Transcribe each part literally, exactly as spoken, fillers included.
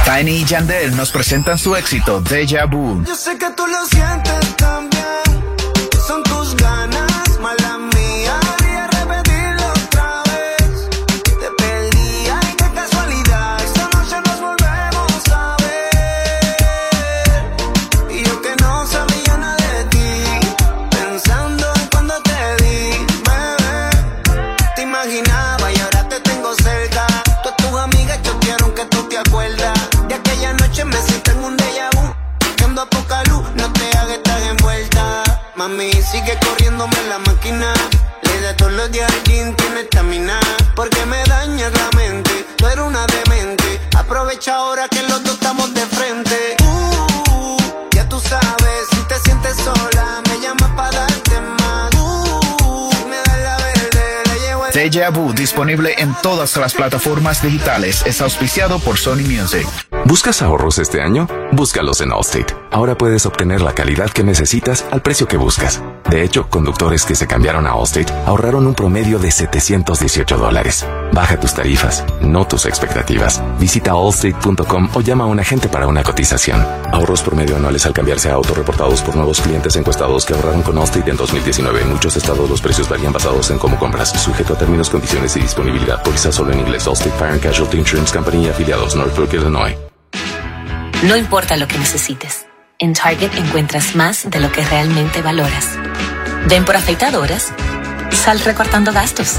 Tiny y Yandel nos presentan su éxito Deja Vu. Yo sé que tú lo sientes también. Son tus ganas, mala mía. Quería repetirlo otra vez. Te perdí, ay, qué casualidad. Esta noche nos volvemos a ver. Y yo que no sabía nada de ti, pensando en cuando te di, bebé. Te imaginaba y ahora te tengo cerca. Todas tus amigas chotearon que tú te acuerdas. De aquella noche me siento en un déjà vu. Que ando a poca luz, no te hagas estar envuelta. Mami, sigue corriéndome la máquina. Le da todos los días al gym, tiene estamina. Porque me dañas la mente, tú eres una demente. Aprovecha ahora que los dos estamos de frente. Uh, ya tú sabes, si te sientes sola, me llamas para darte más. Uh, si me das la verde, le llevo el... Deja Vu, disponible en todas las plataformas digitales. Es auspiciado por Sony Music. ¿Buscas ahorros este año? Búscalos en Allstate. Ahora puedes obtener la calidad que necesitas al precio que buscas. De hecho, conductores que se cambiaron a Allstate ahorraron un promedio de setecientos dieciocho dólares. Baja tus tarifas, no tus expectativas. Visita allstate punto com o llama a un agente para una cotización. Ahorros promedio anuales al cambiarse a auto reportados por nuevos clientes encuestados que ahorraron con Allstate en dos mil diecinueve. En muchos estados los precios varían basados en cómo compras. Sujeto a términos, condiciones y disponibilidad. Póliza solo en inglés. Allstate Fire and Casualty Insurance Company y afiliados. Northbrook, Illinois. No importa lo que necesites, en Target encuentras más de lo que realmente valoras. Ven por afeitadoras, sal recortando gastos.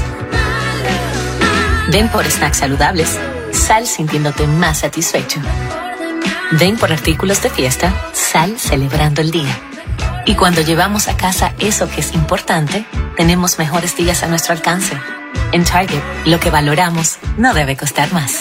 Ven por snacks saludables, sal sintiéndote más satisfecho. Ven por artículos de fiesta, sal celebrando el día. Y cuando llevamos a casa eso que es importante, tenemos mejores días a nuestro alcance. En Target, lo que valoramos no debe costar más.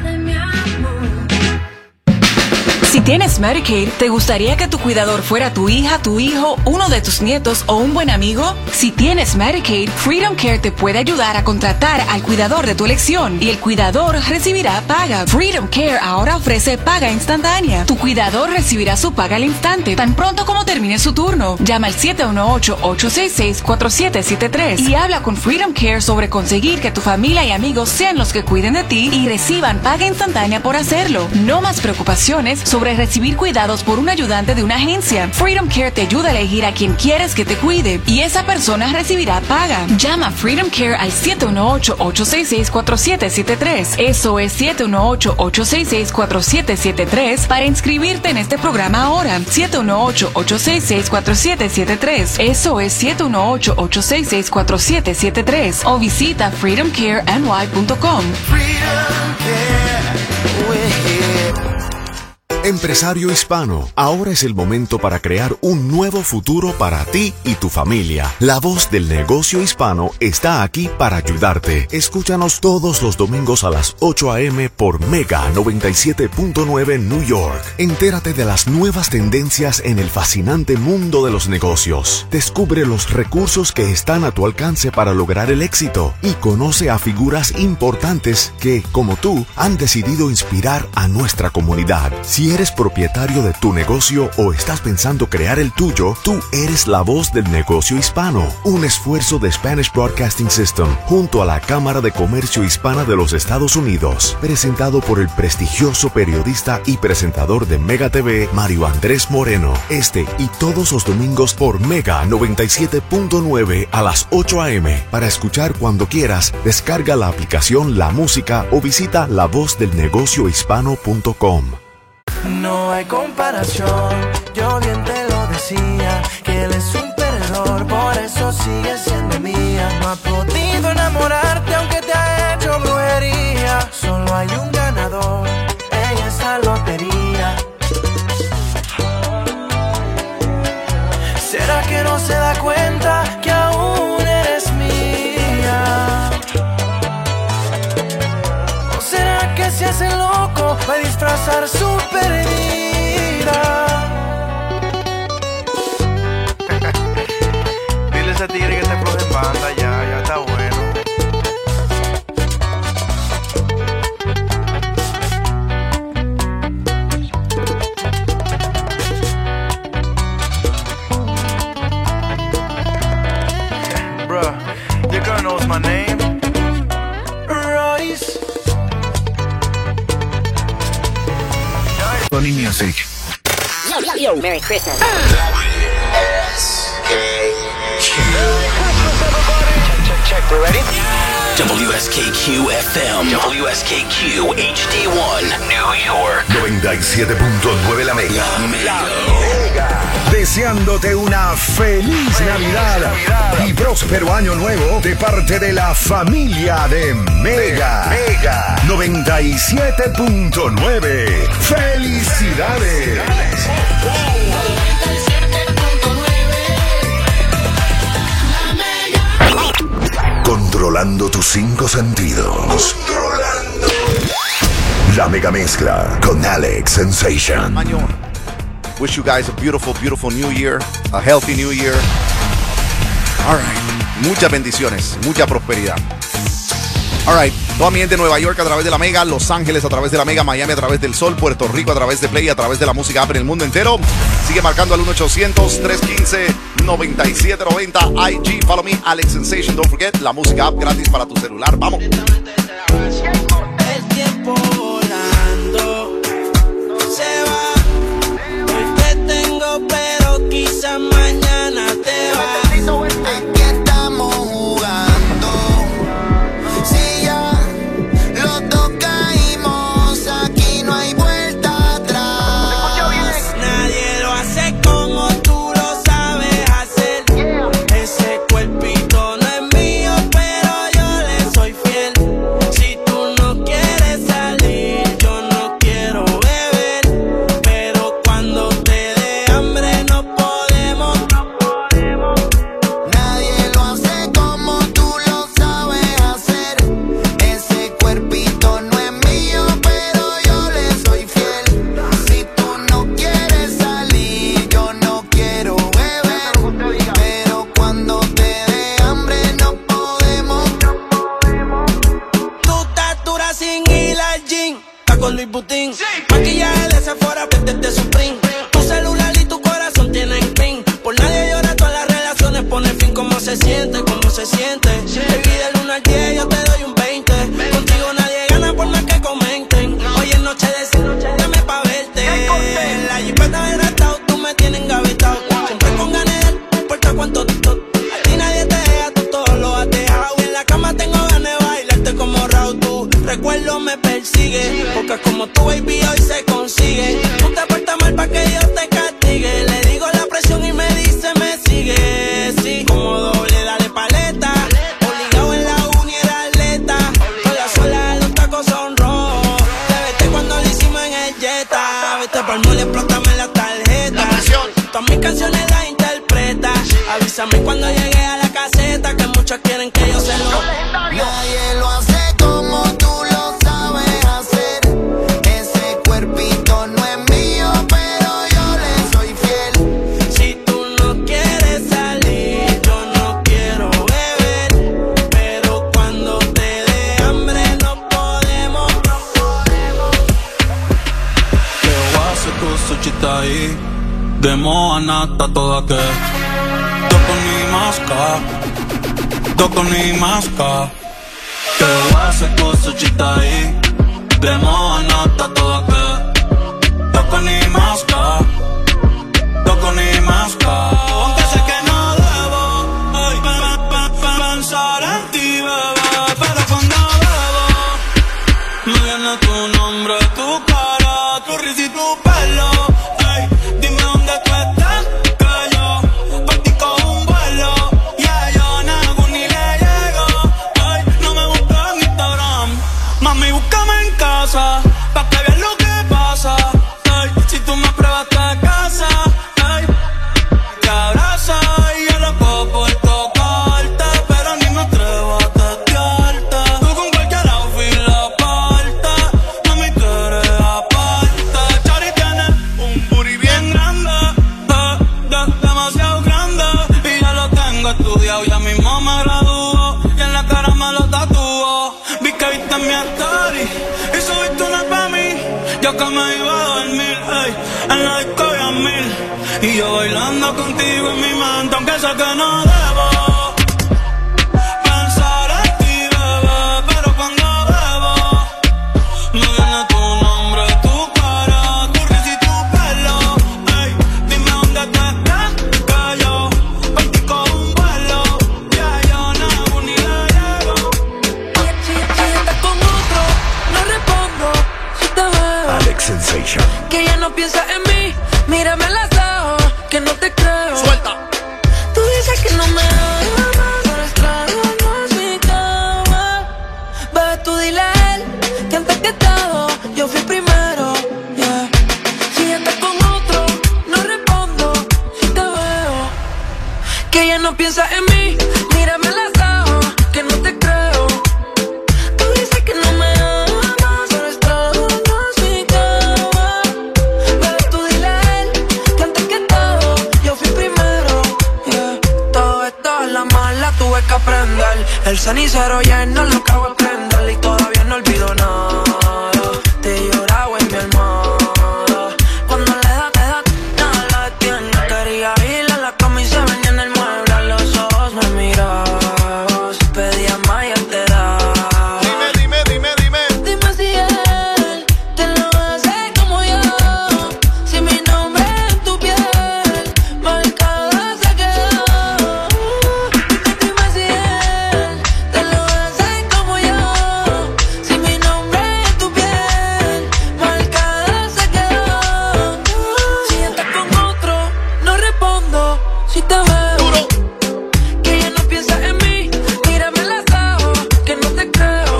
Si tienes Medicaid, ¿te gustaría que tu cuidador fuera tu hija, tu hijo, uno de tus nietos o un buen amigo? Si tienes Medicaid, Freedom Care te puede ayudar a contratar al cuidador de tu elección y el cuidador recibirá paga. Freedom Care ahora ofrece paga instantánea. Tu cuidador recibirá su paga al instante, tan pronto como termine su turno. Llama al siete uno ocho, ocho seis seis, cuatro siete siete tres y habla con Freedom Care sobre conseguir que tu familia y amigos sean los que cuiden de ti y reciban paga instantánea por hacerlo. No más preocupaciones sobre sobre recibir cuidados por un ayudante de una agencia. Freedom Care te ayuda a elegir a quien quieres que te cuide y esa persona recibirá paga. Llama a Freedom Care al siete uno ocho, ocho seis seis, cuatro siete siete tres. Eso es siete uno ocho, ocho seis seis, cuatro siete siete tres para inscribirte en este programa ahora. siete uno ocho, ocho seis seis, cuatro siete siete tres. Eso es siete uno ocho, ocho seis seis, cuatro siete siete tres o visita freedom care n y punto com. Freedom Care, we're here. Empresario hispano, ahora es el momento para crear un nuevo futuro para ti y tu familia. La voz del negocio hispano está aquí para ayudarte. Escúchanos todos los domingos a las ocho a eme por Mega noventa y siete punto nueve New York. Entérate de las nuevas tendencias en el fascinante mundo de los negocios. Descubre los recursos que están a tu alcance para lograr el éxito y conoce a figuras importantes que, como tú, han decidido inspirar a nuestra comunidad. Si eres propietario de tu negocio o estás pensando crear el tuyo, tú eres la voz del negocio hispano. Un esfuerzo de Spanish Broadcasting System junto a la Cámara de Comercio Hispana de los Estados Unidos. Presentado por el prestigioso periodista y presentador de Mega T V, Mario Andrés Moreno. Este y todos los domingos por Mega noventa y siete punto nueve a las ocho a eme. Para escuchar cuando quieras, descarga la aplicación La Música o visita la voz del negocio hispano punto com. No hay comparación, yo bien te lo decía, que él es un perdedor, por eso sigue siendo mía. No ha podido enamorarte aunque te ha hecho brujería. Solo hay un ganador en esta lotería. ¿Será que no se da cuenta que aún eres mía? ¿O será que se hace loco para disfrazar su pérdida? Dile a ese tigre que te afloje en banda, ya, ya está bueno. Bruh, your girl knows my name. Royce. Sony Music. Yo, yo, yo, Merry Christmas. Check, we're ready? W S K Q F M, W S K Q H D one, New York. noventa y siete punto nueve La Mega. La Mega. Deseándote una feliz Navidad y próspero año nuevo de parte de la familia de Mega. Mega noventa y siete punto nueve. ¡Felicidades! Controlando tus cinco sentidos. Controlando. La Mega Mezcla con Alex Sensation. Año. Wish you guys a beautiful, beautiful new year. A healthy new year. All right. Muchas bendiciones. Mucha prosperidad. All right. Toda mi gente de Nueva York a través de la Mega, Los Ángeles a través de la Mega, Miami a través del Sol, Puerto Rico a través de Play, a través de la música app en el mundo entero. Sigue marcando al uno ochocientos, trescientos quince, noventa y siete noventa. I G, follow me, Alex Sensation. Don't forget, la música app gratis para tu celular. Vamos. El tiempo volando se va. Hoy te tengo, pero quizás mañana te va. Aquí estamos jugando. Si ya los dos caímos, aquí no hay vuelta atrás. Nadie lo hace como tú lo sabes hacer. Ese cuerpito no es mío, pero yo le soy fiel. Si tú no quieres salir, yo no quiero beber. Pero cuando te dé hambre no podemos, no podemos. Nadie lo hace como tú lo sabes hacer. Ese cuerpito no es mío, pero yo le soy fiel. Si tú no quieres salir, yo no quiero beber. Pero cuando te dé hambre no podemos. Tu estatura sin ir al gym, está con Luis Butín. Maquillaje de Sephora, vete de Supreme. Tu celular y tu corazón tienen pin. Por nadie llora, todas las relaciones pone fin. ¿Cómo se siente? ¿Cómo se siente? Baby, del uno al diez yo te doy un veinte. Contigo nadie gana por más que comenten. Hoy es noche de cine, dame pa' verte. La jipeta de restado, tú me tienes engavetado. Siempre con ganas, no importa cuánto tú. A ti nadie te deja, tú todo lo has dejado. Y en la cama tengo ganas de bailarte como Raúl. Tu recuerdo me persigue, porque como tu baby hoy se consigue. Tú te portas mal pa' que Dios te castigue. Le digo la presión y me dice me sigue. Sí, como doble, dale paleta. Obligado en la uni era atleta. Con la suela de los tacos son rojos. Te vete cuando lo hicimos en el Jetta. Vete pa'l mall y explótame la tarjeta. Todas mis canciones las interpreta. Avísame cuando llegue a la caseta, que muchos quieren que yo se lo. Nadie lo hace como tú lo sabes hacer. Ese cuerpito no es mío, pero yo le soy fiel. Si tú no quieres salir, yo no quiero beber. Pero cuando te dé hambre no podemos, no podemos. Que hace cosa chitaí. De Moana está toda que. Toco ni masca. Toco ni masca. Que hace cosa chitaí. De Moana está toda que. Toco ni masca. Toco ni masca. Aunque sé que no debo ay, pa, pa, pa, pensar en ti, bebé. Pero cuando bebo me viene tu nombre, tu cara, tu risa y tu pelo. Ay, dime dónde tú estás, que yo por ti cojo un vuelo. Yeah, yo nago ni le llego. Ay, no me busques en Instagram. Mami, búscame en casa, pa' que veas lo que pasa. Ay, si tú me pruebas te casa. Ay, te abraza y yo lo puedo por tocarte, pero ni me atrevo a testearte. Tú con cualquier outfit la parte, mami tú eres aparte. Chari tiene un booty bien grande, eh, de, demasiado grande. Y ya lo tengo estudiado, ya mismo me graduó. Y en la cara me lo tatuó. Vi que viste mi story y subiste una pa' mí. Yo que me iba a dormir, ey, en la disco había mil. Y yo bailando contigo en mi mente, aunque sé que no debo pensar en ti, bebé. Pero cuando bebo me viene tu nombre, tu cara, tu risa Sensation. Que ya no piensa en mí, mírame las ojos, que no te creo. Suelta. Tú dices que no me amas, pero extrañas mi cama. Bebé, tú dile a él que antes que todo yo fui primero. Yeah. Si estás con otro, no respondo si te veo. Que ya no piensa en mí, mírame las ojos, que no te creo. Tú dices que no me amas, pero extrañas mi cama. Bebé, tú dile a él que antes que todo yo fui primero. Yeah. Todo esto es la mala, tuve que aprender. El cenicero lleno, lo que hago es prender. Y todavía no olvido nada. Te lloraba en mi almohada. Cuando le da, te da, nada la detiene. Quería ir a la cama y se venía en el mueble. A los ojos me mirabas, pedía más y él te daba. Dime, dime, dime, dime. Dime si él te lo hace como yo. Si mi nombre en tu piel marcada se quedó. Dime si él te lo hace como yo. Si mi nombre en tu piel marcada se quedó. Si estás con otro, no respondo si te veo. Duro. Que ya no piensas en mí, mírame las ojos, que no te creo.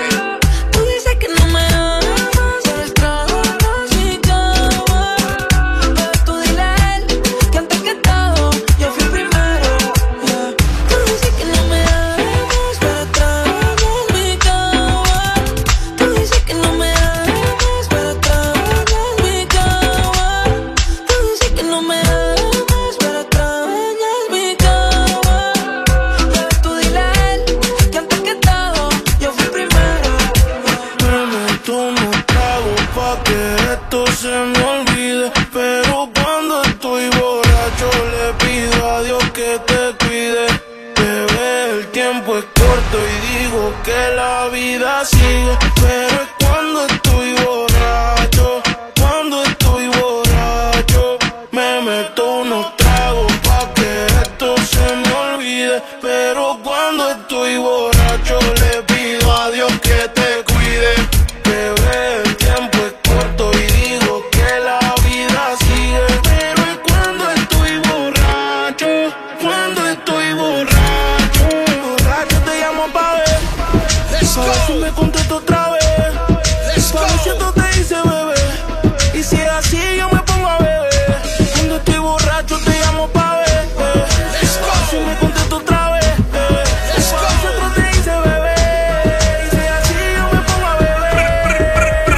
Tú dices que no me amas, pero extrañas mi cama. Bebé, tú dile a él que antes que todo yo fui primero. Yeah. Tú dices que no me amas, pero extrañas mi cama. Tú dices que no me amas, pero extrañas mi cama. Tú dices que no me amas, pero extrañas mi cama. Bebé, tú dile a él que antes que todo yo fui primero. Me meto unos tragos pa' que esto se me olvide. Pero cuando estoy borracho le pido a Dios que te cuide. Bebé, el tiempo es corto y digo que la vida sigue. Pero es cuando estoy borracho, cuando estoy borracho. Me meto unos tragos pa' que esto se me olvide. Pero cuando estoy borracho le pido a Dios que te cuide. Bebé, el tiempo es corto y digo que la vida sigue. Pero es cuando estoy borracho, cuando estoy borracho. Borracho te llamo pa' ver, pa' ver si me contesto otra vez. Pa' ver si esto te dice bebé. Y si es así yo me pongo a beber. Cuando estoy borracho te llamo pa' ver, pa' ver si me contesto otra vez. Pa' ver si otro te dice bebé. Y si es así yo me pongo a beber.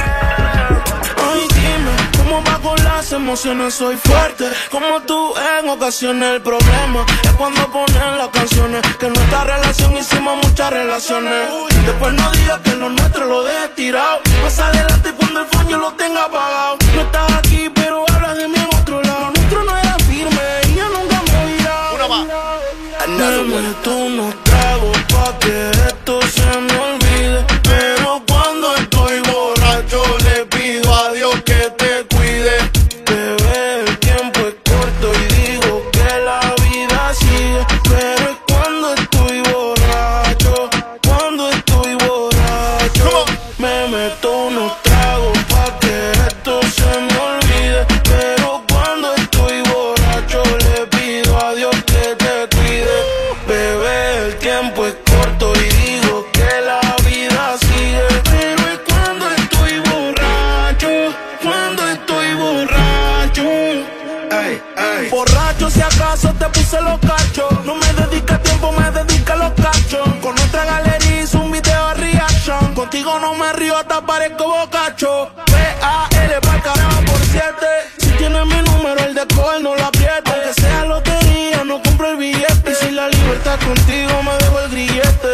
Ay, dime, ¿cómo va con las emociones? Soy fuerte, como tú en ocasiones. El problema es cuando ponen las canciones. Que en nuestra relación hicimos muchas relaciones. Después no digas que lo nuestro lo dejes tirado. Más adelante cuando el fondo lo tenga apagado. No estás aquí pero hablas de mí en otro lado. Lo nuestro no era firme y yo nunca me he virado. Una más. Me meto unos tragos pa' que esto se me olvide. Pero cuando estoy borracho le pido a Dios que te cuide. Bebé, el tiempo es corto y digo que la vida sigue. Pero es cuando estoy borracho, cuando estoy borracho. Me meto unos tragos pa' que esto se me olvide. Pero cuando estoy borracho le pido a Dios que te cuide. Bebé, el tiempo es corto y digo que la vida sigue. Pero es cuando estoy borracho, cuando estoy borracho. Ay, ay. Borracho si acaso te puse los cachos. No me dedica tiempo, me dedica a los cachos. Con otra galería hice un video a reaction. Contigo no me río, hasta parezco bocacho. B A L pa'l carajo por siete. Si tienes mi número, el de coger no lo apriete. Aunque sea lotería, no compro el billete. Y si la libertad contigo, me dejo el grillete.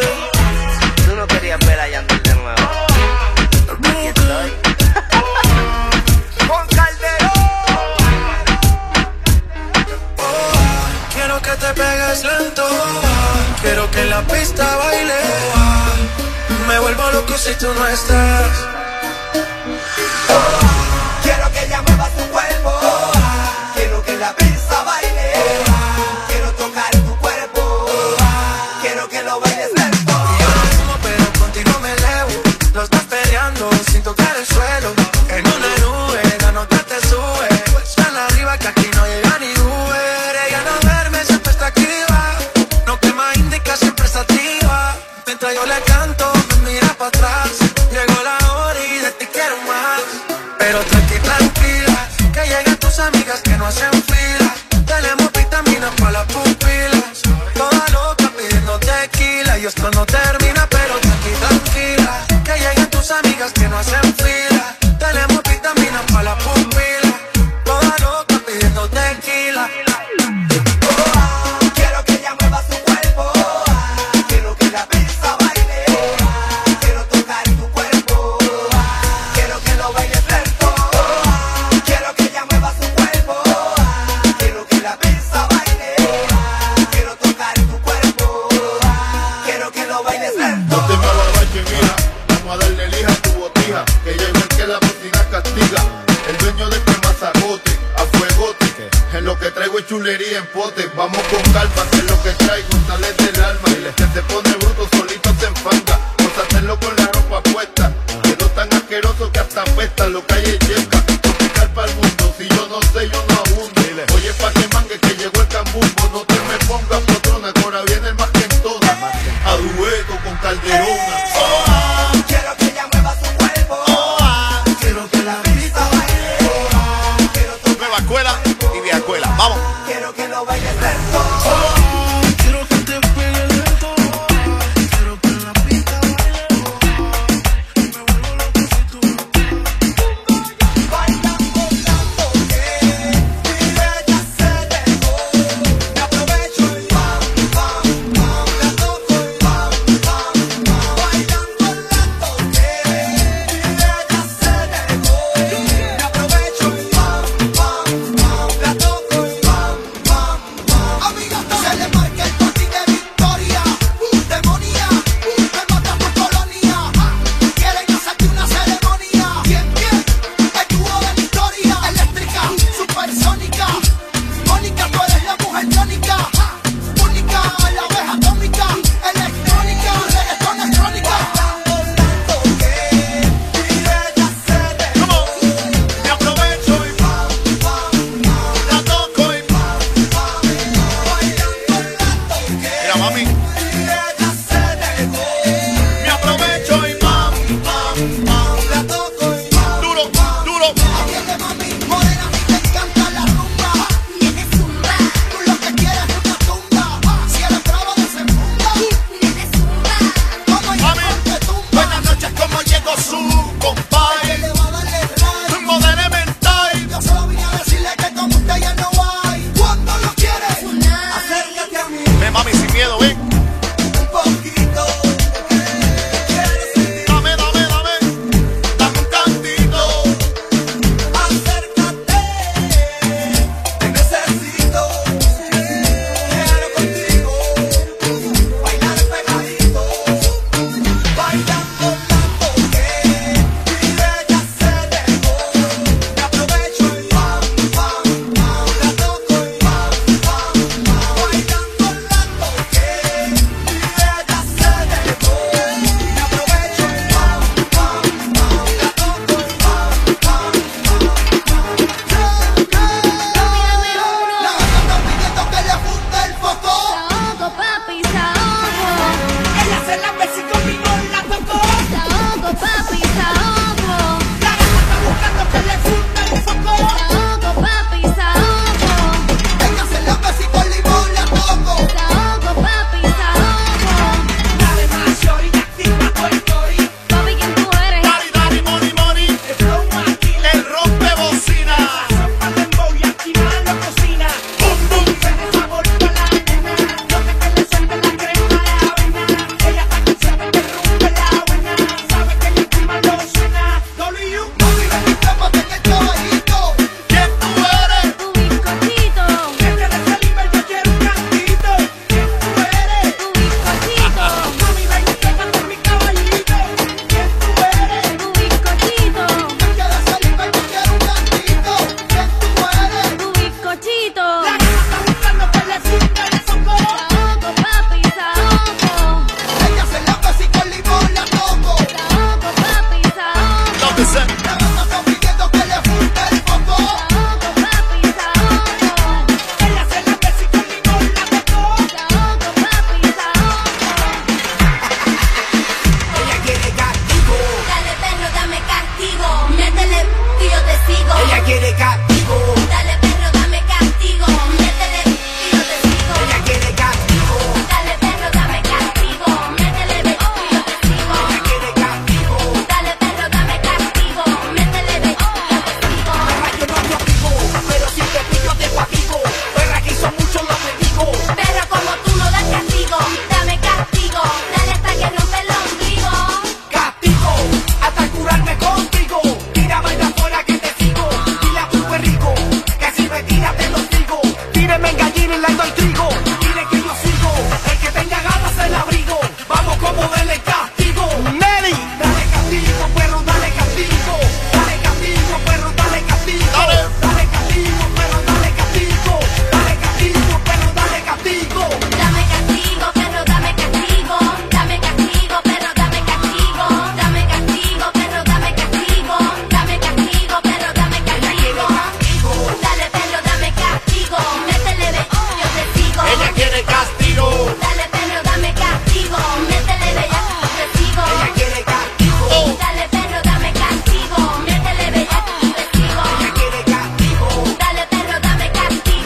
Tú no querías ver a Yandel de nuevo. Aquí estoy. Con Calderón. Quiero que te pegues lento. Quiero que en la pista baile. Me vuelvo loco si tú no estás. Quiero que ella mueva su cuerpo. Quiero que en la pista baile. Quiero tocar tu cuerpo. Quiero que lo bailes lento. Yo lo sumo, pero contigo me elevo. No estás peleando sin tocar el suelo. En una nube pero tranqui, tranquila, que lleguen tus amigas que no hacen fila. Tenemos vitaminas para las pupilas. Toda loca pidiendo tequila. Y esto no termina, pero tranqui, tranquila, que lleguen tus amigas que no hacen fila. Tenemos vitaminas para las pupilas. Toda loca pidiendo tequila. Quiero que ella mueva su cuerpo, quiero que la pista baile, quiero tocar tu cuerpo, quiero que lo bailes lento, quiero que ella mueva su cuerpo, quiero que la pista baile, quiero tocar tu cuerpo, quiero que lo bailes lento. No te me ababaches, mija, vamos a darle lija a tu botija, que llegó el que la cocina castiga, el dueño de este mazacote, a fuegote, en lo que traigo es chulería en pote, vamos con calma, que lo que traigo sale del alma, y el que se pone bruto solito se enfanga, por hacerlo con la ropa puesta, quedó tan asqueroso que hasta apesta, lo que hay es yeca, tropical para el mundo, si yo no sé yo no abundo, oye pa' que mangue que llegó el cambumbo, no te me pongas patrona, que ahora viene el más que en todas, a dueto con Calderona. Quiero que ella mueva su cuerpo, quiero que la pista baile, quiero tocar Nueva escuela y vieja escuela. Vamos. quiero que lo bailes lento. Quiero que te pegue lento, quiero que la pista baile, me vuelvo loco si tú Bailando tanto que mi bella se dejó. Me aprovecho y pam, pam, pam, la toco y pam, pam, pam. Bailando tanto que mi bella se dejó. Me aprovecho y pam, pam, pam, la toco y pam, pam, pam. Amiga, se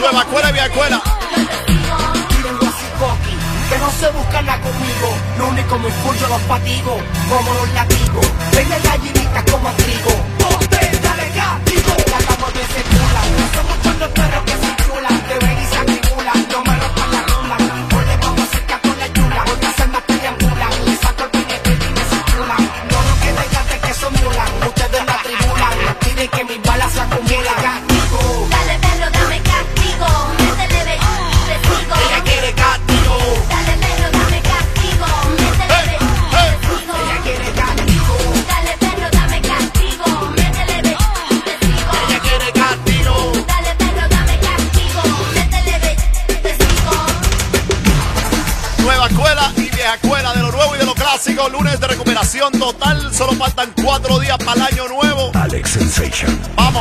Nueva escuela y vieja escuela. Que no se buscan nada conmigo, lo único muy full yo los fatigo, como los latigos, venden gallinitas como trigo, ponte, dale castigo, la cama de ese cula, son muchos los perros que se chulan, te ven y se acumulan, no me rompan la rula, hoy les vamos a cerca con la chula, otras almas triangulan, les saco el piñete y me circulan, no lo que desgaste que son mulan, ustedes la tribulan, piden que mis balas se acumulan, castigo, dale perro, dame castigo, métele ve, recibo, ella quiere castigo. Escuela y vieja escuela, de lo nuevo y de lo clásico. Lunes de recuperación total. Solo faltan cuatro días para el año nuevo. Alex Sensation. Vamos.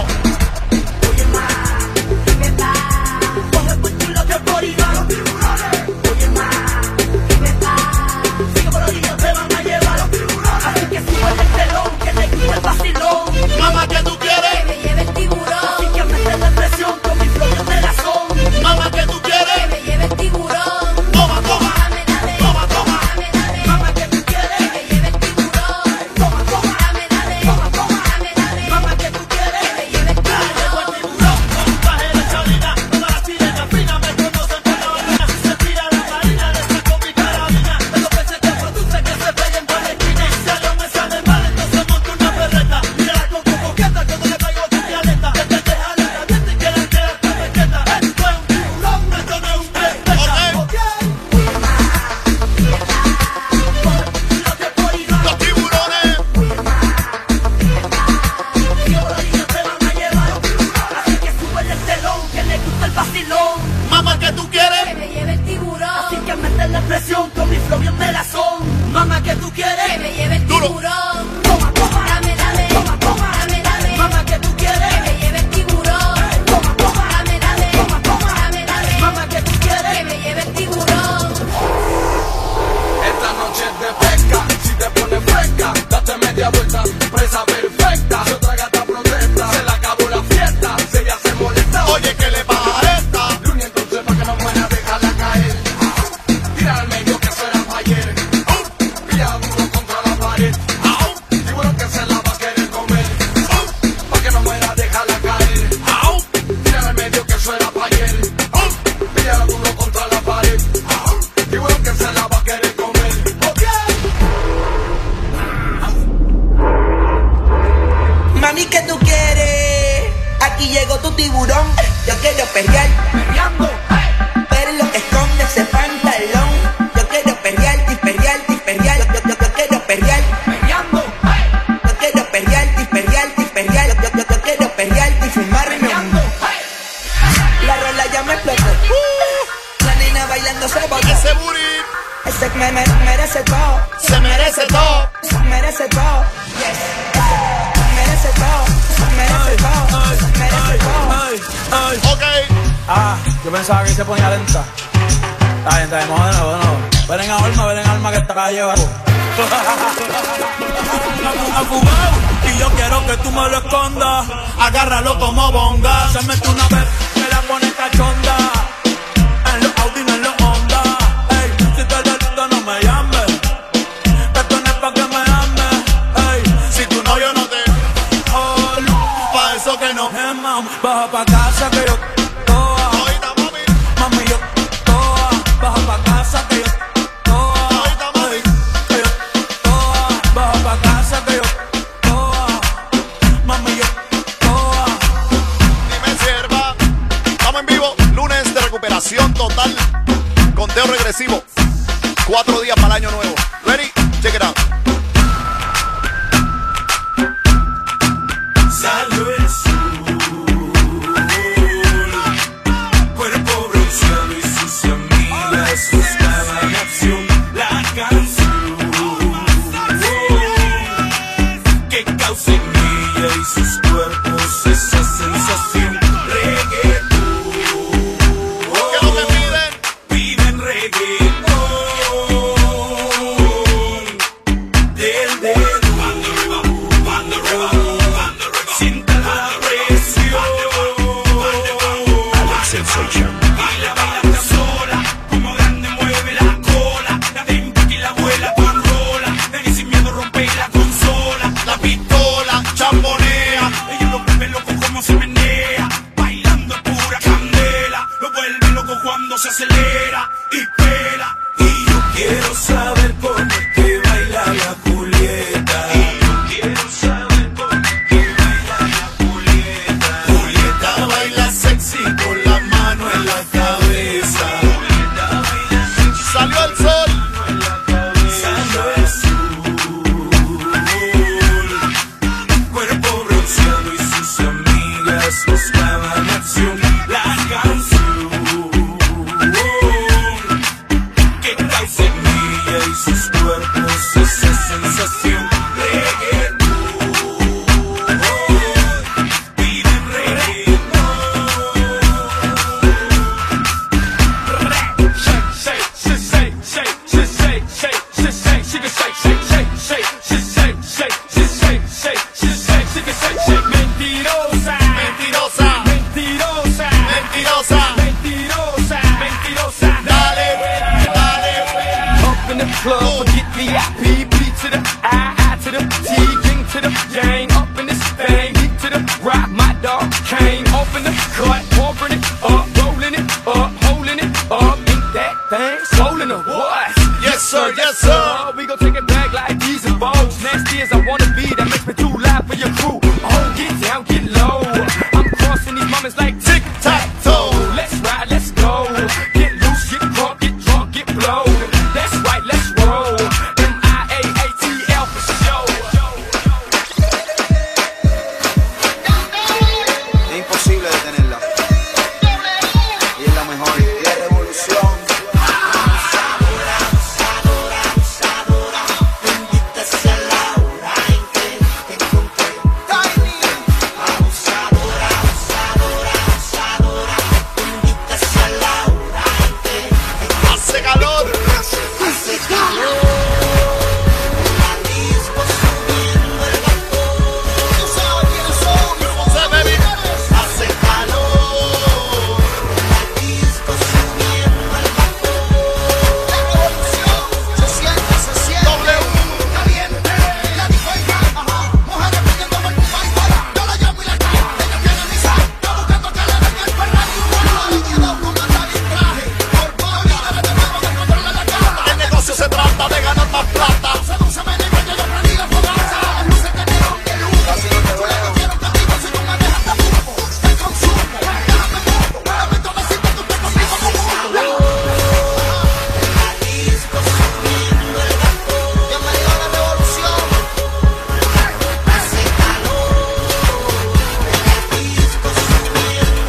Mamá, ¿qué tú quieres? Que me lleve el tiburón. Así que me den la presión con mi flow de la son. Mamá, ¿qué tú quieres? Que me lleve el tiburón. Toma, toma. Dame, dame. Toma, toma. Dame, dame. Mamá, ¿qué tú quieres? Que me lleve el tiburón. Toma, toma. Dame, dame. Toma, toma. Dame, dame. Mamá, ¿qué tú quieres? Que me lleve el tiburón. Dale, tiburón. Con un traje de chalina. Toda la sirena fina me conocen por la orina. Si se tira la marina, le saco mi carabina. De los peces que produce que se peguen por la esquina. Si a Dios me sale mal, entonces monto una perreta. Mírala con tu coqueta, que no le traigo tu violeta. Que te deja la caliente y que la queda tu pesqueta. Esto es un tiburón, esto no es un respeta. Ok. Los tiburones. Mamá, ¿qué tú quieres? Que me lleve el tiburón. Así que mete la presión con mi flow bien de la son. Mamá, ¿qué tú quieres? Que me lleve el Duro. tiburón. Toma, toma. Dame, dame. Toma, toma. Dame, dame. Mamá, ¿qué tú quieres? Que me lleve el tiburón. Toma, toma. Dame, dame. Toma, toma. Dame, dame. Mamá, ¿qué tú quieres? Que me lleve el tiburón. Esta noche es de pesca, si te pones fresca, date media vuelta, presa perfecta. Si otra gata protesta, se le acabó la fiesta, si ella se molesta, Oye, ¿qué le pasa a esta? Luni, entonces pa' que no muera, déjala caer. Tira al medio que será pa' ayer. Pilla duro contra la pared. Seguro que se la va a querer comer. Pa' que no muera, déjala caer. Tira al medio que suena pa' ayer. Pilla duro contra la pared. Seguro que se la va a querer comer. Mami, ¿qué tú quieres? Aquí llegó tu tiburón. Yo quiero perrear, perreando. Pero lo que esconde ese pantalón. Yo quiero perrear, y perrear, y perrear. Yo, yo, yo, yo quiero perrear, perreando. Yo quiero perrear, y perrear, y perrear. Yo, yo, yo, yo quiero perrear y fumarme. La rola ya me explotó. La nena bailando se botó. Ese booty Ese me, me, merece todo. se merece todo. Merece todo. Yes. Merece todo. Merece todo. Merece todo. Ok. Ah, yo pensaba que se ponía lenta. Está bien, está bien, vamos de nuevo, de nuevo. Ven en alma, ven en alma que esta calle va. Y yo quiero que tú me lo escondas. Agárralo como bonga. Se mete una vez, me la pone cachonda. En los Audi, en los Honda. Ey, si te delito no me llames. Esto no es pa' que me ames. Ey, si tú no, yo no te. Oh, pa' eso que no. Hey, mam, baja pa' casa que yo. Toa. Mami, yo. Toa. Baja pa' casa que yo. Total, conteo regresivo, cuatro días para el año nuevo. Ready? Check it out. Salió el sol, cuerpo bronceado y sus amigas buscaban acción. La canción oh, que causa en ella y sus cuerpos esa sensación. Reggaetón. Piden reggaetón. dog came, open the cut, pouring it up, rolling it up, holding it up. Ain't that thing swollen or what? Yes sir, yes sir. Uh, we gon' take it back like these and bows. Nasty as I wanna be, that makes me too loud for your crew. Oh, get down, get low. I'm crossing these moments like tic tac toe. Let's ride, let's go. Get loose, get drunk, get drunk, get blowed. That's right, let's roll. M I A A T L for show. Es imposible detenerla. Y es la mejor. Y la revolución. Hace calor. Hace calor. Se baby. Hace calor. La disco subiendo el vapor. La revolución se siente, se siente. W. Caliente. La disco y ajá. Mujeres pidiendo por tu país fuera. Yo la llamo y la cago. Ella tiene mi sal. Yo buscando que le den el Ferrari. Yo quedo con mandar y traje. Por favor, líderes de nuevo que controla la gata. El negocio se trata de ganar más plata. Seduce, me negra, yo ya prendí la fogata. Las luces que neón que luz. Casi no te veo. Yo quiero contigo si tú me dejas de grupo. Te consumo. Déjame poco. Dame todo el sitio, tú te conmigo como uno. La disco subiendo el vapor. Bienvenido a la revolución. Hace calor. La disco subiendo el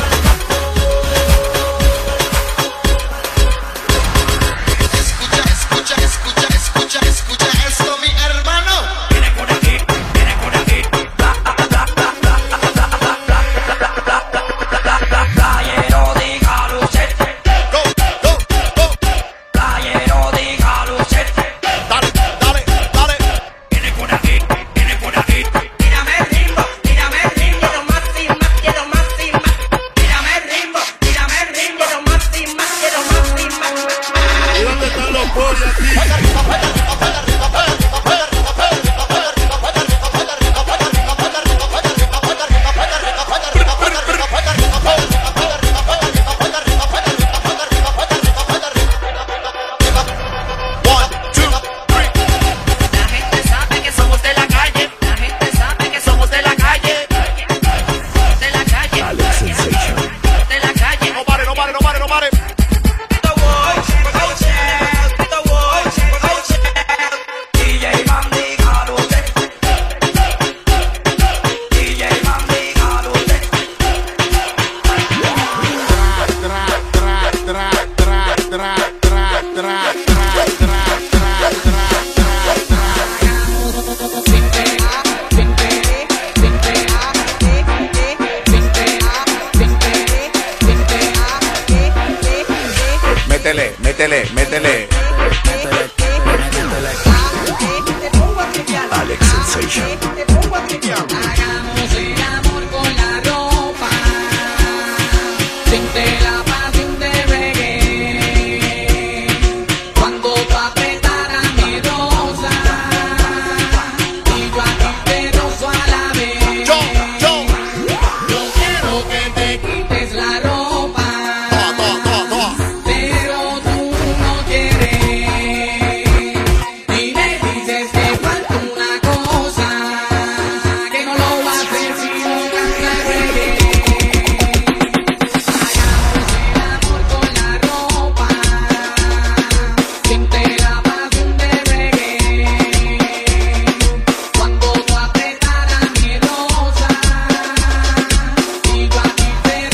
vapor. Escucha, escucha, escucha, escucha, escucha esto, mi hermano. Viene por aquí, viene por aquí. Playero di Galucete. Go, go, go. Playero di Galucete. Dale, dale, dale. Viene por aquí, viene por aquí. Tírame el ritmo, tírame el ritmo. Quiero más y más, quiero más y más. Tírame el ritmo, tírame el ritmo. Quiero más y más, quiero más y más. ¿Y dónde están los pollos aquí? One, two, three. La gente sabe que somos de la calle. La gente sabe que somos de la calle. De la calle. De la calle. No pare, no pare, no pare, no pare. D J Mandy Galucete. D J Mandy Galucete. Métele, métele, métele. Alex Sensation. Hagamos el amor con la ropa. Siente la pasión de reggae. Cuando tú apretaras mi rosa y yo a ti te rozo a la vez. Yo, yo. Yo quiero que te quites la ropa, Toa, toa, toa, toa. pero tú no quieres. Y me dices que falta una cosa, que no lo haces si no canta el reggae. Hagamos el amor con la ropa, siente la pasión de reggae. Cuando tú apretaras mi rosa y yo a ti te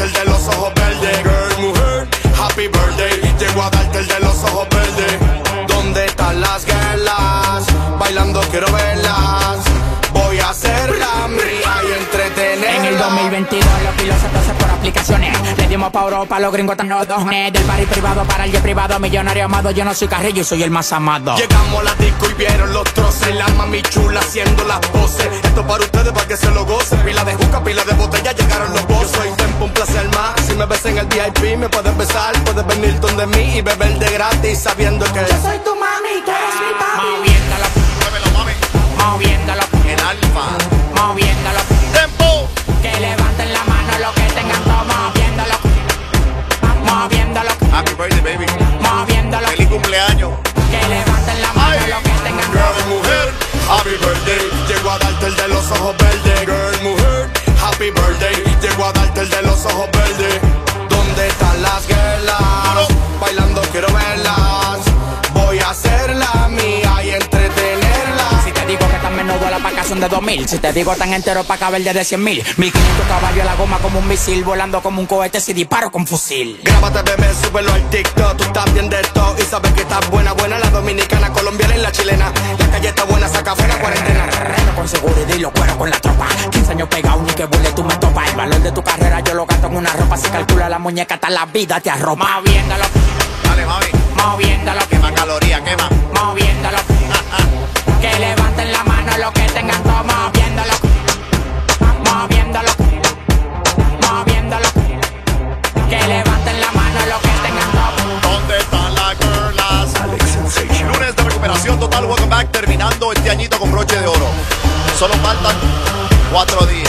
el de los ojos verdes. Girl, mujer, happy birthday. Llego a darte el de los ojos verdes. ¿Dónde están las guerras? Bailando quiero verlas. Voy a hacerla mía y entretenerla. En el dos mil veintidós los pilotos se pasan por aplicaciones. Le dimos pa' Europa, los gringos están los dones. Del party privado para el jet privado. Millonario amado, yo no soy Carrillo, soy el más amado. Llegamos a la disco y vieron los troces. El alma mi chula haciendo las poses. Esto para ustedes, para que se lo gocen. Pila de juca, pila de botella, llegaron los bozos. Yo soy Tempo, un placer más. Si me ves en el V I P, me puedes besar. Puedes venir donde mí y beber de gratis, sabiendo que yo soy tu mami, tú eres mi papi. Moviéndolo, muévelo, mami. Moviéndolo. El alfa. Moviéndolo. Tempo. Que levanten la mano los que tengan todo. Moviéndolo. Moviéndolo. Happy birthday, baby. Moviéndolo. Feliz cumpleaños. Que levanten la mano los que tengan todo. Girl, mujer, happy birthday. Llego a darte el de los ojos verdes. Girl, mujer, happy birthday. Llego a darte el de los ojos verdes. ¿Dónde están las guerras? Bailando quiero verlas. Voy a hacerla mía y entretenerla. Si te digo que tan menudo la paca son de dos mil. Si te digo tan entero pa' caber de cien mil. Mil quinientos caballos a la goma como un misil. Volando como un cohete si disparo con fusil. Grábate bebé, súbelo al TikTok. Tú estás bien de todo y sabes que estás buena, buena. La dominicana, colombiana y la chilena. La calle está buena, saca fuera cuarentena. Reno con seguridad y lo cuero con la tropa. quince años pegado, ni que burle tú me topas. El valor de tu carrera yo lo gasto en una ropa. Si calcula la muñeca hasta la vida te arropa. Moviéndolo. Dale, mami. Moviéndolo. Quema caloría, quema. Moviéndolo. Que levanten la mano los que tengan todo. Moviéndolo. Moviéndolo. Moviéndolo. Que levanten la mano los que tengan todo. ¿Dónde están las girlas? Alex Sensation. Lunes de recuperación total, welcome back. Terminando este añito con broche de oro. Solo faltan cuatro días.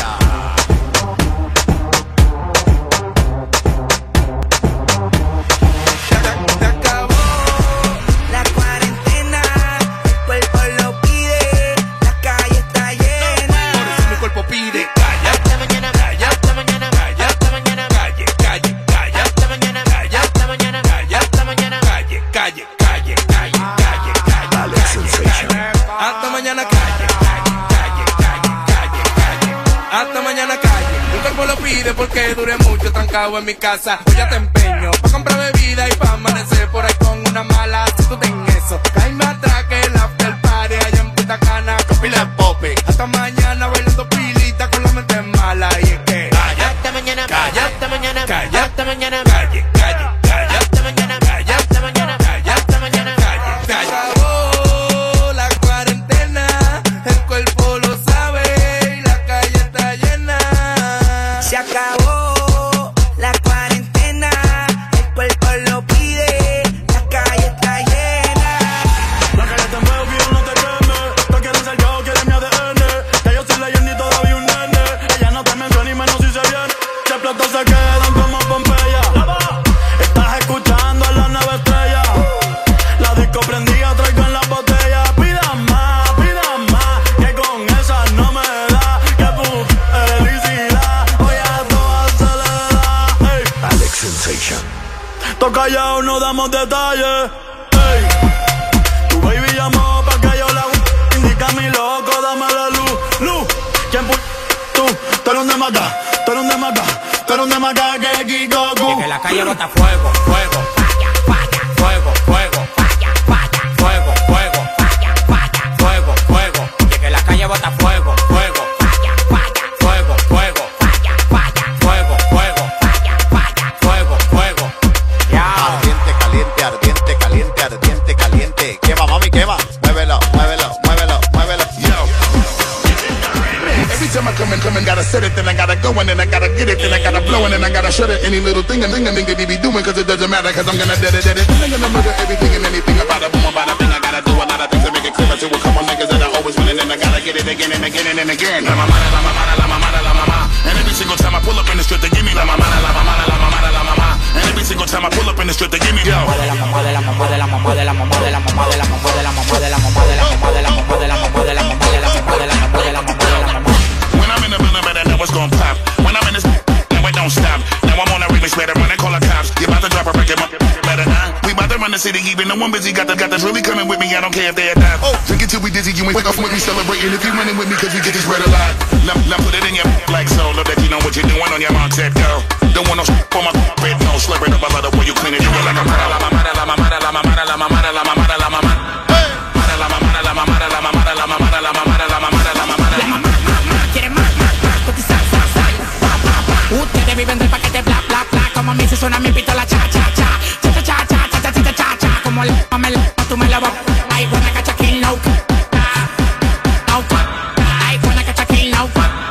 Hasta mañana calle, calle, calle, calle, calle, calle. Hasta mañana calle. Mi cuerpo lo pide porque duré mucho trancado en mi casa. Hoy ya te empeño pa' comprar bebida y pa' amanecer por ahí con una mala. Si tú ten eso, caíme atrás que el after party allá en Punta Cana con pila de popi. Hasta mañana bailando pilita con la mente mala. Y es que calle, hasta mañana, calle, hasta mañana, calle, hasta mañana, calle, calle, calle, hasta mañana, calle, hasta mañana, calle, hasta mañana, calle, calle. Se acabó la cuarentena, el cuerpo lo pide, la calle está llena. La calle te mueve, que no te queme. Tú quieres ser yo, quieres mi A D N. Que yo soy leyenda y todavía un nene. Ella no te menciona y menos si se viene. Si platos se quedan como Pompeya. Estás escuchando a la nueva estrella. La disco prendida, traigo en la botella. Pidan más, pidan más, que con esa no me da. Que puta felicidad. Alex Sensation. Tô callado, no damos detalles. Ey. Tu baby llamó pa' que yo la indica mi loco, dame la luz. Luz, ¿quién pu... tú? Tú eres un demacá, tú eres un demacá, tú eres un demacá que Kikoku. Y que la calle bota fuego, fuego, falla, falla, fuego, fuego, falla, falla, fuego, fuego, falla, falla, fuego, fuego. Y que la calle bota fuego, fuego, falla, falla, fuego, fuego, falla, falla, fuego, fuego, falla, falla, fuego, fuego. Ardiente, caliente, ardiente, caliente, ardiente, caliente. Quema, mami, quema. Muévelo, muévelo, muévelo, muévelo. Yo. Every time I come in, come in, gotta set it, then I gotta go in, and I gotta get it, then I gotta blow in, and I gotta shut it. Any little thing and thing and thing that he be doing, cause it doesn't matter, cause I'm gonna dead it, dead it. I'm gonna murder everything and anything about it, boom, about a thing. I gotta do a lot of things to make it clear to a couple niggas that are always winning, and I gotta get it again and again and again. La mamá, la mamá, la mamá, la mamá. And every single time I pull up in the strip, they give me la mamá, la mamá, la mamá, la mamá. And every single time I pull up in the strip, they give me yo. De la mamá, de la mamá, de la mamá, de la mamá, de la mamá, de la mamá, de la mamá, de la mamá, de la mamá, de la mamá, de la mamá, de la mamá, de la mamá, de la mamá, de la mamá, de la mamá, de la mamá. When I'm in the building, better know what's gon' pop. When I'm in this, now it don't stop. Now I'm on a remix, better run and call the cops. You about to drop a record, better not. We about to run the city, even though I'm busy. Got the got that's really coming with me. I don't care if they die. Oh, drink it till we dizzy. You ain't wake up with me celebrating. If you running with me, cause we get this bread a lot. Now, now put it in your like so. Love that you know what you're doing on your mark, set, go. don't wanna for my bed, no, slip it up, I love the way you clean it, you like a mara, la mamara, la mamara, la mamara, la mamara, la mamara, la mamara. La mamara, la mamara, la mamara, la mamara, la mamara, la mamara, la mamara, la mamara. Quieren más, más, más, cotizar, sa, sa, pa, pa, pa. Ustedes viven del paquete, bla, bla, bla. Como a mí se suena mi pistola, cha, cha, cha. Cha, cha, cha, cha, cha, cha, cha, cha, cha. Como el mamel, tú me la vas. Ay, buena cacha, kill, no. No, ay, buena cacha, kill, no.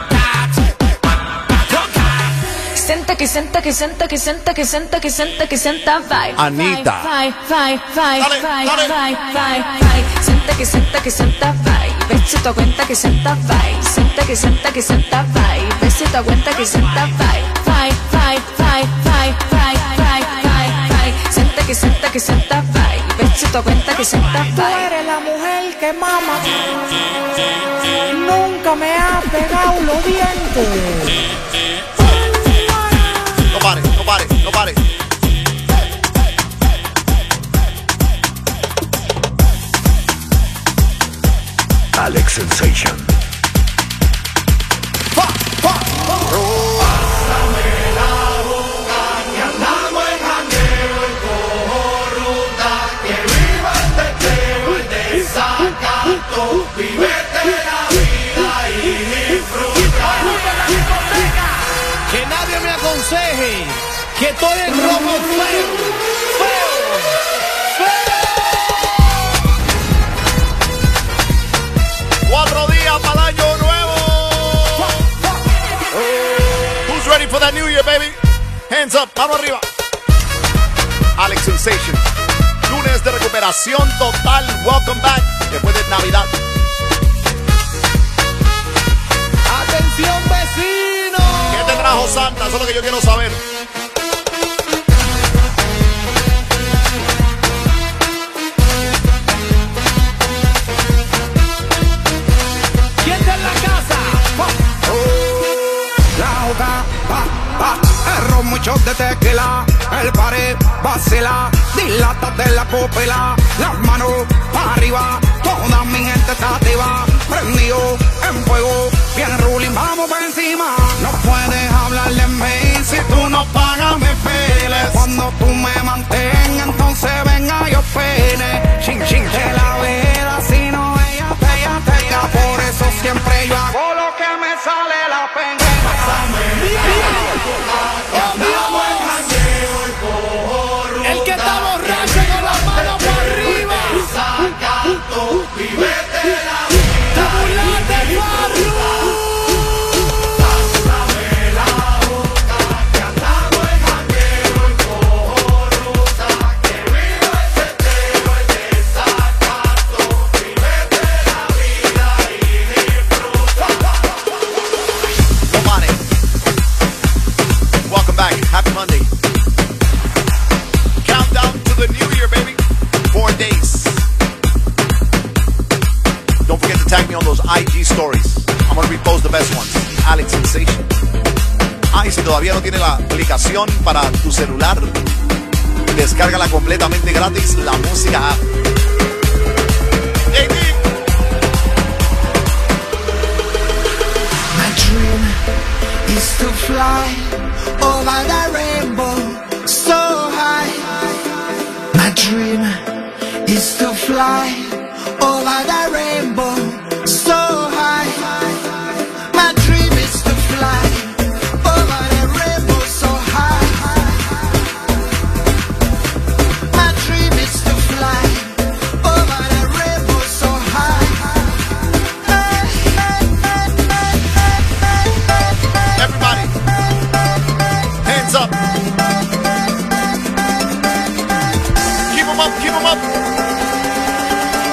Senta que senta que senta que senta que senta que senta que senta vai. Anita. Vai, vai, vai, Dale, vai, dale. vai, vai, vai. Senta que senta que senta vai. Besito cuenta que senta vai. Senta que senta que senta vai. Besito cuenta que senta vai. Vai, vai, vai, vai, vai, vai, vai, vai. Senta que senta que senta vai. Besito cuenta que senta Tú vai. eres la mujer que mama. Nunca me ha pegado los dientes. No pare, no pare, no pare. Alex Sensation. Que nadie me aconseje que estoy en rojo feo, feo, feo. Cuatro días para el año nuevo. Who's ready for that new year, baby? Hands up, vamos arriba. Alex Sensation. Lunes de recuperación total. Welcome back. Después de Navidad. Atención, vecino. ¿Qué te trajo Santa? Eso es lo que yo quiero saber. ¿Quién está en la casa? La hoja, pa, pa, erro muchos de tequila, el pared vacila, dilátate la pupila, las manos para arriba, toda mi gente está activa, prendido en fuego, bien ruling, vamos por encima, no puedes hablarle en mí si tú no pagas mis peles, cuando tú me mantengas, entonces venga yo pene, chin chin de la vida, si no ella te ella tenga, por eso siempre yo hago lo que me sale la pena. El que está borracho con las manos para arriba. Te burlaste, Farru. Welcome back. Happy Monday. Countdown to the new year, baby. Four days. Don't forget to tag me on those I G stories. I'm gonna repost the best ones. Alex Sensation. Ah, y si todavía no tiene la aplicación para tu celular, descárgala completamente gratis, la música app. J D. My dream is to fly over the rainbow so high. My dream is to fly over the rainbow so high. My dream is to fly over the rainbow so high. My dream is to fly over the rainbow so high. Everybody, hands up. Keep 'em up, keep 'em up.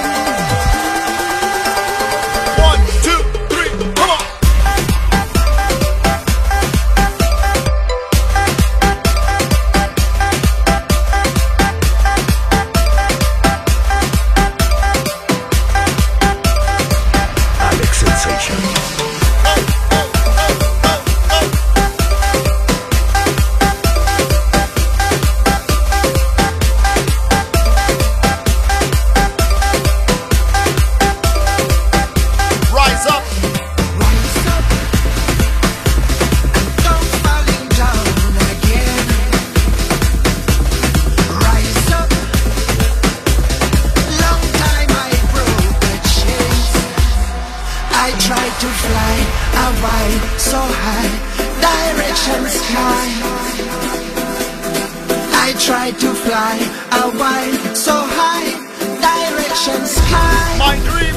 I try to fly a while so high, directions high. My dream,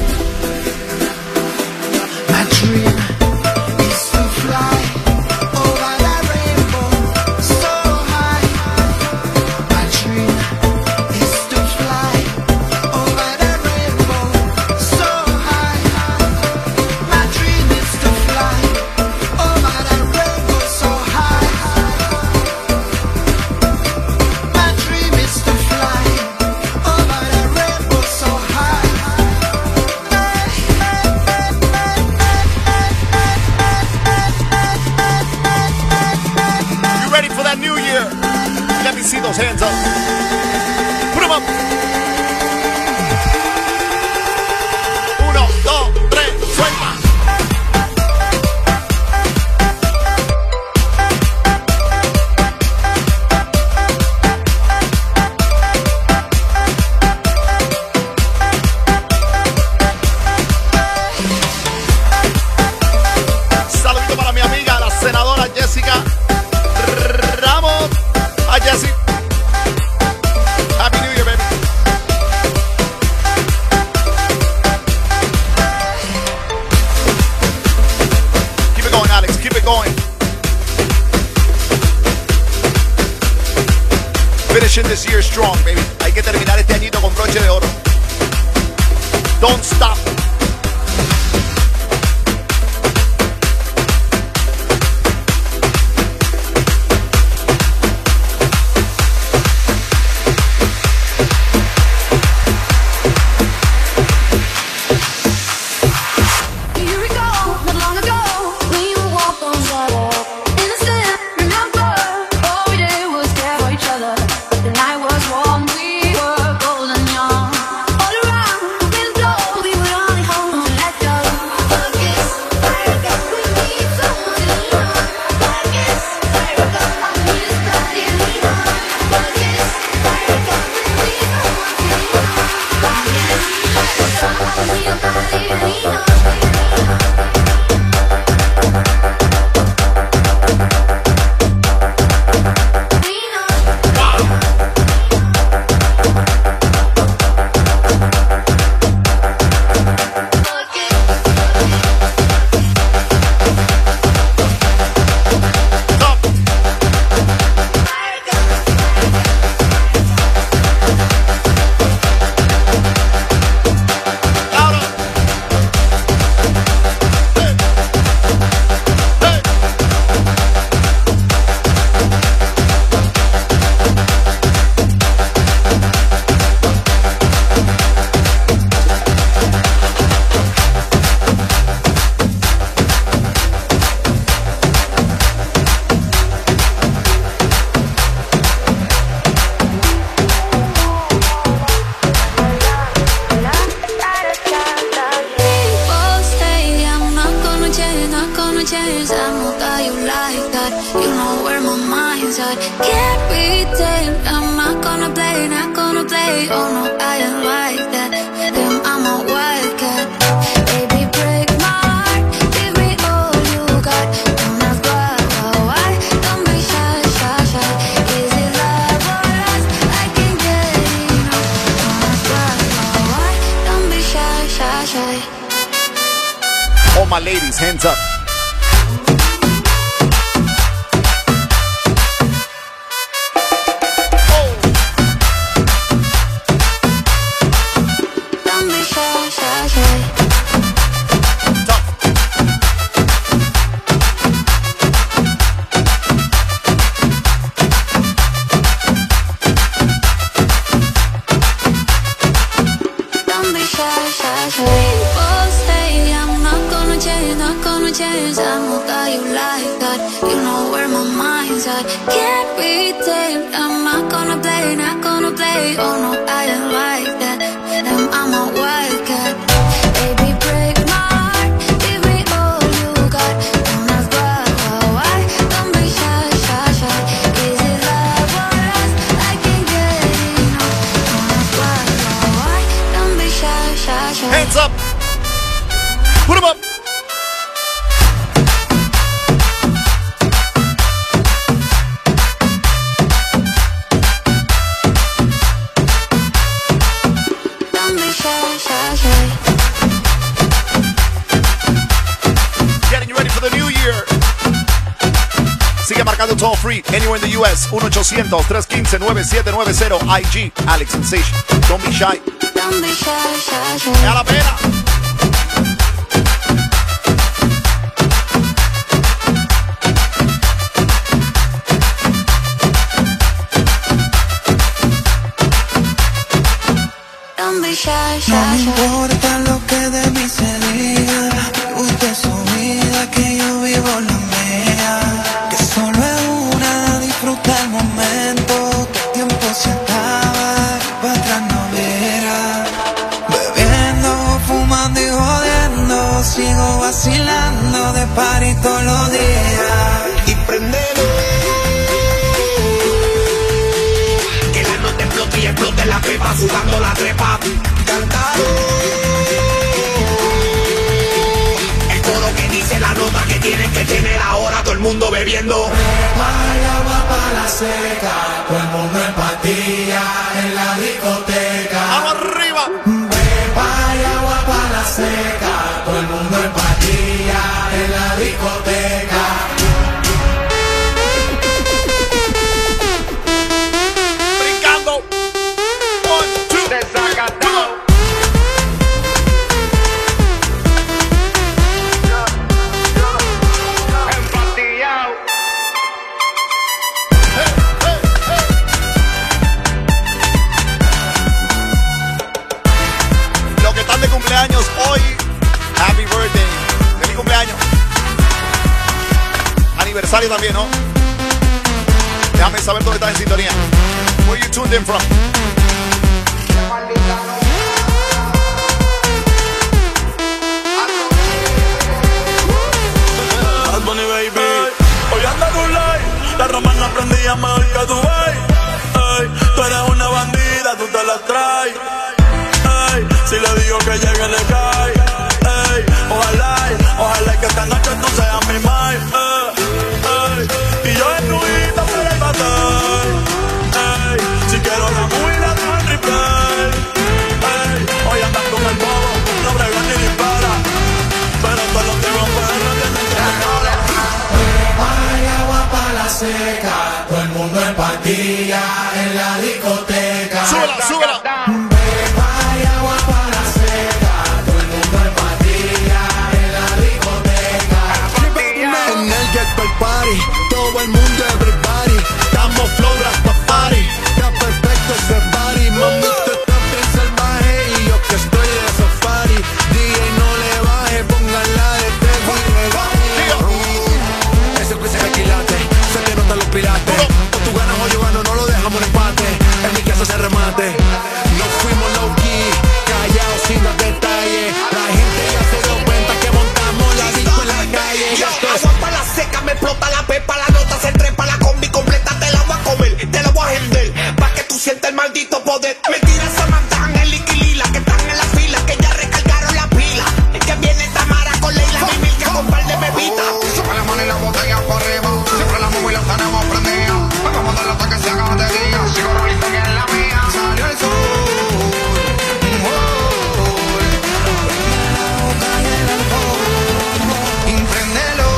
my dream is to fly over the rainbow so high. My dream is to fly over the rainbow so high. My dream is to fly over the rainbow so high. My dream is to fly over the rainbow so high. you ready for that new year? Let me see those hands up. Put them up. Uno, dos, tres, suelta. Saludito para mi amiga, la senadora Jessica Ramos. Hi, Jessie. Happy New Year, baby. Keep it going, Alex. Keep it going. Finishing this year strong, baby. Hay que terminar este añito con broche de oro. Don't stop. Do you recall not long ago we would walk on water? Innocent, remember? All we did was care for each other. But the night was warm, we were golden young. All around, the wind blows, we would only hold on, let go. Focus, America, we need someone to lean on. Focus, America, I need a body to lean on. Focus, America, we need someone to lean on. Focus, America, I need a body to lean on. People say I'm not gonna change, not gonna change. I know that you like that. You know where my mind's at. Can't be tamed. I'm not gonna play, not gonna play. Oh no, I ain't like that. Damn, I'm a wildcat. Baby, break my heart. Give me all you got. Don't ask why, why, why. Don't be shy, shy, shy. Is it love or lust? I can get enough. Don't ask why, why, why. Don't be shy, shy, shy. All my ladies, hands up. Don't be shy, shy, shy. Don't be shy, shy, shy. People say I'm not gonna change, not gonna change. I know that you like that. You know where my mind's at. Can't be tamed. I'm not gonna play, not gonna play. Oh no, I ain't like that. Damn, I'm a wildcat. Baby, break my heart. Give me all you got. Don't ask why, why, why. Don't be shy, shy, shy. Is it love or lust? I can get enough. Don't ask why, why, why. Don't be shy, shy, shy. Hands up. Put them up. Llamando toll free anywhere in the U S. uno ochocientos, tres uno cinco, nueve siete nueve cero. I G Alex Sensation. Don't be shy. Don't be shy, shy, shy. ¡A la pena! Don't be shy, shy, No me shy. importa lo que de mí se diga. Usted su vida, que yo vivo la mía. Que solo es una, disfruta el momento. Que el tiempo se acaba, para atrás no verá. Bebiendo, fumando y jodiendo. Sigo vacilando de party todos los días. Y prendelo. Que la nota explote y explote la pepa, sudando la trepa. El coro que dice la nota que tienen que tener ahora, todo el mundo bebiendo. Vaya agua para la seca, todo el mundo en patilla en la discoteca. ¡Vamos arriba! Vaya agua para la seca, todo el mundo en patilla en la discoteca. Brincando. One, two. Desacatado. Empatillado. Hey, hey, hey. Los que están de cumpleaños hoy, happy birthday. Feliz cumpleaños. Aniversario también, ¿no? Déjame saber dónde estás en sintonía. Where you tuned in from? Bad Bunny, baby. Hoy anda con light, la romana prendía mejor que tu baby. Ey, tú eres una bandida, tú te la traes. Ey, si le digo que llegue le cae. Ey, ojalá, ojalá que esta noche tú seas mi mai. Ey, ey, y yo en tu vida para el batall. Ey, si quiero la movie la dejo en replay. Ey, hoy andas con el bobo, no brega ni dispara. Pero todos los que van para el vienen de Vaya agua para la seca, todo el mundo en patilla en la discoteca. Súbela, súbela. Vaya agua para la seca, todo el mundo en patilla en la discoteca. En el Jackpot Party, todo el mundo, everybody. Estamos flow, Rastafari. Está perfecto ese party. Mami, tú estás bien salvaje y yo que estoy de safari. D J no le baje, pónganla de Tego y Ese que se requilate, se te notan los pilates. O tú ganas o yo gano, no lo dejamos en empate. En mi casa se remate. No fuimos low key, callados sin los detalles. La gente ya se dio cuenta que montamos la disco en la calle. Yo, agua para la seca, me explota la pepa, la nota se trepa, la combi completa, te la voy a comer, te la voy a vender, pa' que tú sientas el maldito poder. Mentira, Samantha, Angélica y Lila, que están en la fila, que ya recargaron la pila, que viene Tamara con Leila, mi mil, que con par de bebitas. Sube la mano y la botella por arriba. Siempre la mueve y la tenemos prendida. Vamos a darle hasta que se haga batería. Sigo rolita que es la mía. Salió el sol. Impréndelo.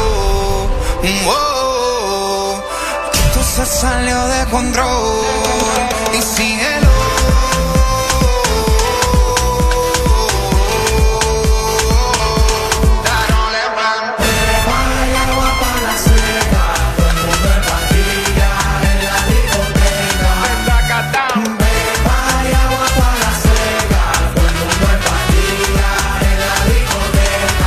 Wow. Esto se salió de control. Y síguelo. Vaya agua para la seca, todo el mundo en patilla en la discoteca. Vaya agua para la seca, todo el mundo en patilla en la discoteca.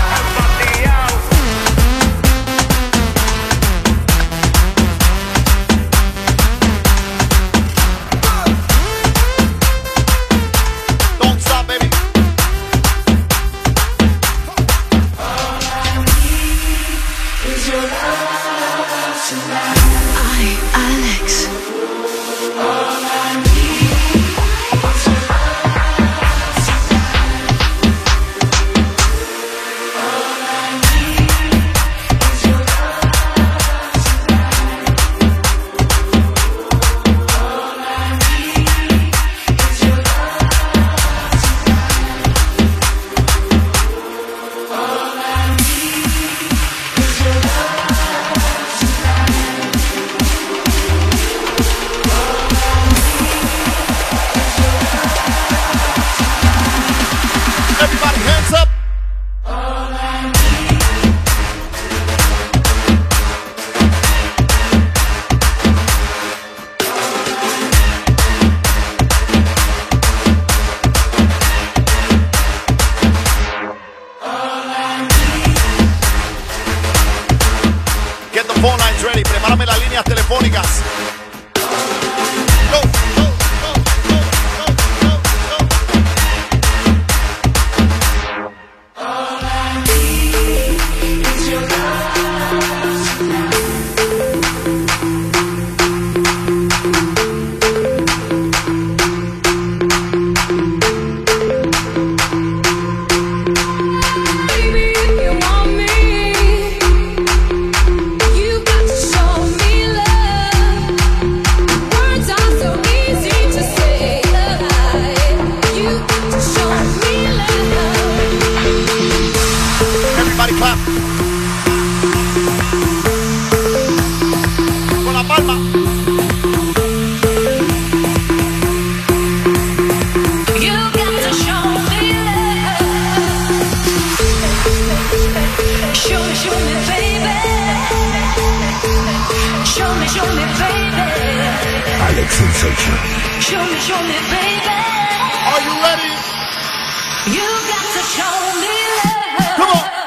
station. Show me, show me, baby. Are you ready? You got to show me love. Come on.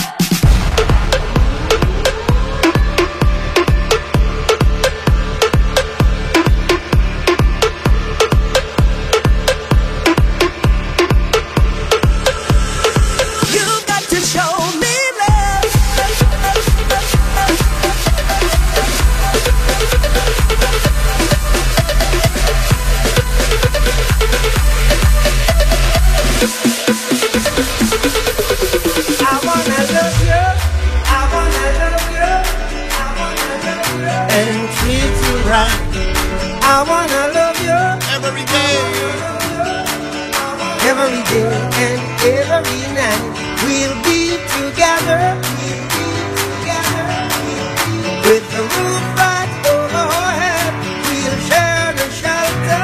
I wanna love you every day, every day and every night. We'll be together, with the roof right over our head. We'll share the shelter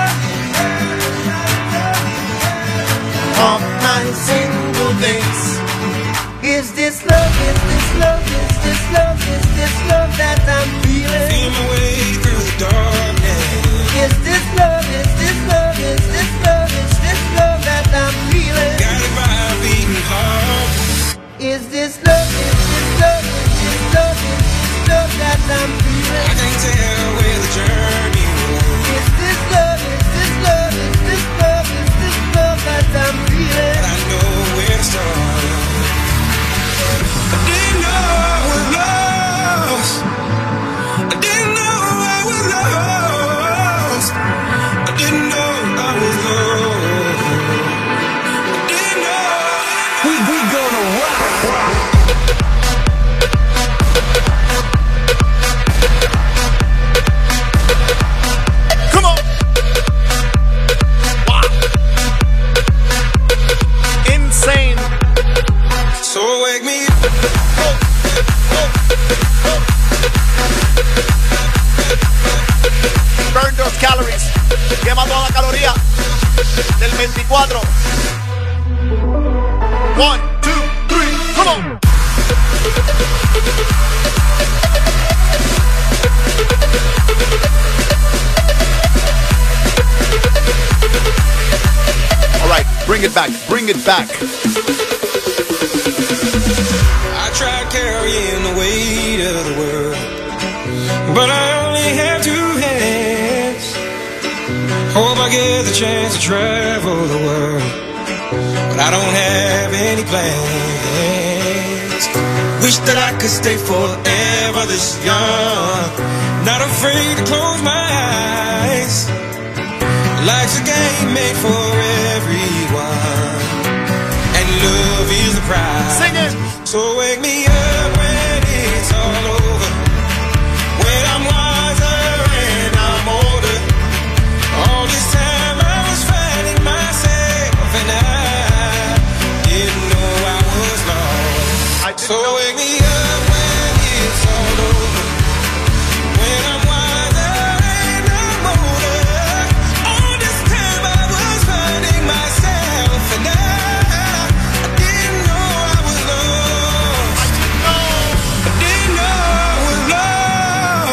of my single days. Is this love? Is this love? Is this love? Is this love that I'm feeling? Feel my way through the darkness. Is this love, is this love, is this love, is this love that I'm feeling? Guided by a beating heart. Is this love, is this love, is this love, is this love that I'm feeling? I can't tell where the journey will end. Is this love, is this love, is this love, is this love that I'm feeling? But I know where to start. I didn't know I was lost. I didn't know I was lost. I didn't know I was lost. I didn't know. We we gonna rock, rock. Come on. Wow. Insane. So wake me up. Burn those calories. Quema toda la caloría del veinticuatro. One, two, three, come on. All right, bring it back, bring it back. I tried carrying the weight of the world, but I only have two hands. Hope I get the chance to travel the world, but I don't have any plans. Wish that I could stay forever this young, not afraid to close my eyes. Life's a game made for everyone, and love is the prize. Sing it. So wake me